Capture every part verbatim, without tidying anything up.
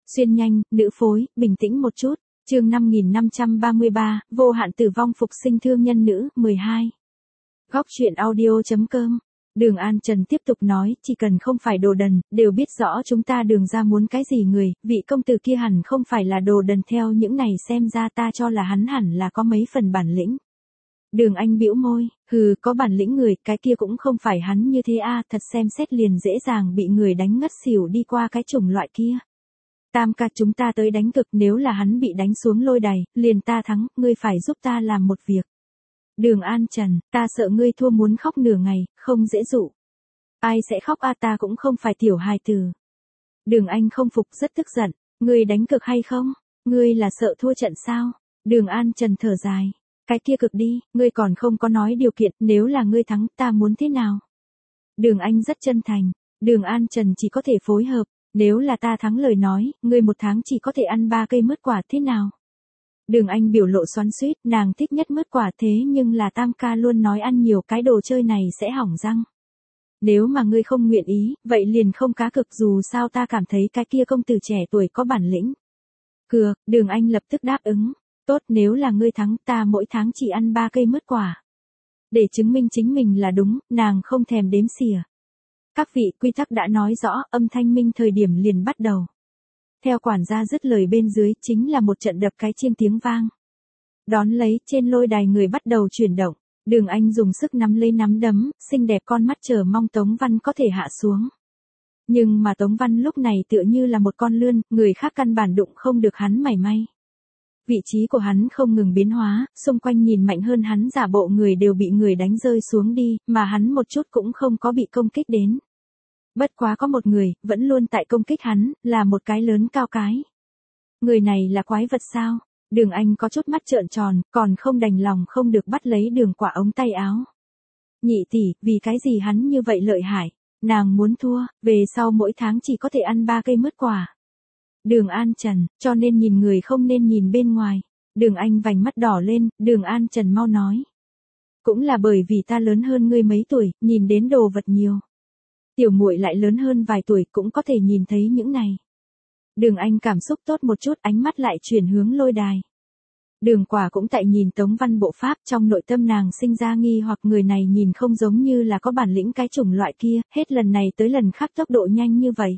Xuyên nhanh, nữ phối, bình tĩnh một chút. Chương năm nghìn năm trăm ba mươi ba, vô hạn tử vong phục sinh thương nhân nữ, mười hai. Góc truyện audio.com. Đường An Trần tiếp tục nói, chỉ cần không phải đồ đần, đều biết rõ chúng ta Đường ra muốn cái gì người, vị công tử kia hẳn không phải là đồ đần, theo những này xem ra ta cho là hắn hẳn là có mấy phần bản lĩnh. Đường Anh bĩu môi, hừ, có bản lĩnh người, cái kia cũng không phải hắn như thế a, thật xem xét liền dễ dàng bị người đánh ngất xỉu đi qua cái chủng loại kia. Tam ca, chúng ta tới đánh cực, nếu là hắn bị đánh xuống lôi đài, liền ta thắng, ngươi phải giúp ta làm một việc. Đường An Trần, ta sợ ngươi thua muốn khóc nửa ngày, không dễ dụ. Ai sẽ khóc a, ta cũng không phải tiểu hài tử. Đường Anh không phục, rất tức giận, ngươi đánh cực hay không? Ngươi là sợ thua trận sao? Đường An Trần thở dài, cái kia cực đi, ngươi còn không có nói điều kiện, nếu là ngươi thắng ta muốn thế nào? Đường Anh rất chân thành, Đường An Trần chỉ có thể phối hợp, nếu là ta thắng lời nói, ngươi một tháng chỉ có thể ăn ba cây mứt quả thế nào? Đường Anh biểu lộ xoắn xuýt, nàng thích nhất mứt quả, thế nhưng là Tam ca luôn nói ăn nhiều cái đồ chơi này sẽ hỏng răng. Nếu mà ngươi không nguyện ý, vậy liền không cá cực, dù sao ta cảm thấy cái kia công tử trẻ tuổi có bản lĩnh. Cược, Đường Anh lập tức đáp ứng, tốt, nếu là ngươi thắng ta mỗi tháng chỉ ăn ba cây mứt quả. Để chứng minh chính mình là đúng, nàng không thèm đếm xỉa. Các vị, quy tắc đã nói rõ, âm thanh minh thời điểm liền bắt đầu. Theo quản gia dứt lời bên dưới chính là một trận đập cái chiêng tiếng vang. Đón lấy, trên lôi đài người bắt đầu chuyển động. Đường Anh dùng sức nắm lấy nắm đấm, xinh đẹp con mắt chờ mong Tống Văn có thể hạ xuống. Nhưng mà Tống Văn lúc này tựa như là một con lươn, người khác căn bản đụng không được hắn mảy may. Vị trí của hắn không ngừng biến hóa, xung quanh nhìn mạnh hơn hắn giả bộ người đều bị người đánh rơi xuống đi, mà hắn một chút cũng không có bị công kích đến. Bất quá có một người, vẫn luôn tại công kích hắn, là một cái lớn cao cái. Người này là quái vật sao? Đường Anh có chút mắt trợn tròn, còn không đành lòng không được bắt lấy Đường Quả ống tay áo. Nhị tỷ, vì cái gì hắn như vậy lợi hại? Nàng muốn thua, về sau mỗi tháng chỉ có thể ăn ba cây mứt quả. Đường An Trần, cho nên nhìn người không nên nhìn bên ngoài. Đường Anh vành mắt đỏ lên, Đường An Trần mau nói. Cũng là bởi vì ta lớn hơn ngươi mấy tuổi, nhìn đến đồ vật nhiều. Tiểu muội lại lớn hơn vài tuổi cũng có thể nhìn thấy những này. Đường Anh cảm xúc tốt một chút, ánh mắt lại chuyển hướng lôi đài. Đường Quả cũng tại nhìn Tống Văn bộ pháp, trong nội tâm nàng sinh ra nghi hoặc người này nhìn không giống như là có bản lĩnh cái chủng loại kia, hết lần này tới lần khác tốc độ nhanh như vậy.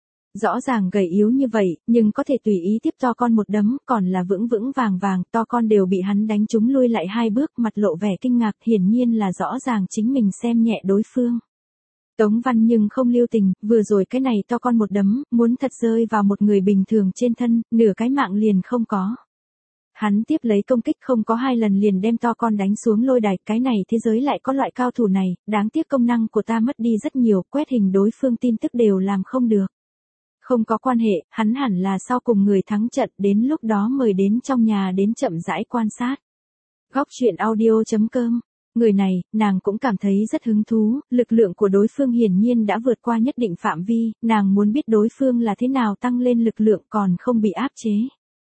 Rõ ràng gầy yếu như vậy, nhưng có thể tùy ý tiếp to con một đấm, còn là vững vững vàng vàng, to con đều bị hắn đánh trúng lui lại hai bước, mặt lộ vẻ kinh ngạc, hiển nhiên là rõ ràng chính mình xem nhẹ đối phương. Tống Văn nhưng không lưu tình, vừa rồi cái này to con một đấm, muốn thật rơi vào một người bình thường trên thân, nửa cái mạng liền không có. Hắn tiếp lấy công kích không có hai lần liền đem to con đánh xuống lôi đài, cái này thế giới lại có loại cao thủ này, đáng tiếc công năng của ta mất đi rất nhiều, quét hình đối phương tin tức đều làm không được. Không có quan hệ, hắn hẳn là sau cùng người thắng trận, đến lúc đó mời đến trong nhà đến chậm rãi quan sát. Góc truyện audio.com. Người này, nàng cũng cảm thấy rất hứng thú, lực lượng của đối phương hiển nhiên đã vượt qua nhất định phạm vi, nàng muốn biết đối phương là thế nào tăng lên lực lượng còn không bị áp chế.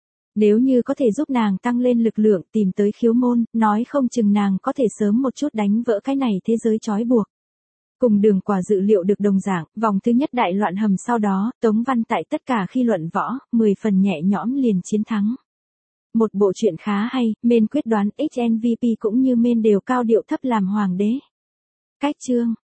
Nếu như có thể giúp nàng tăng lên lực lượng, tìm tới khiếu môn, nói không chừng nàng có thể sớm một chút đánh vỡ cái này thế giới trói buộc. Cùng Đường Quả dự liệu được đồng dạng, vòng thứ nhất đại loạn hầm sau đó, Tống Văn tại tất cả khi luận võ, mười phần nhẹ nhõm liền chiến thắng. Một bộ truyện khá hay, men quyết đoán ích en vê pê cũng như men đều cao điệu thấp làm hoàng đế. Cách chương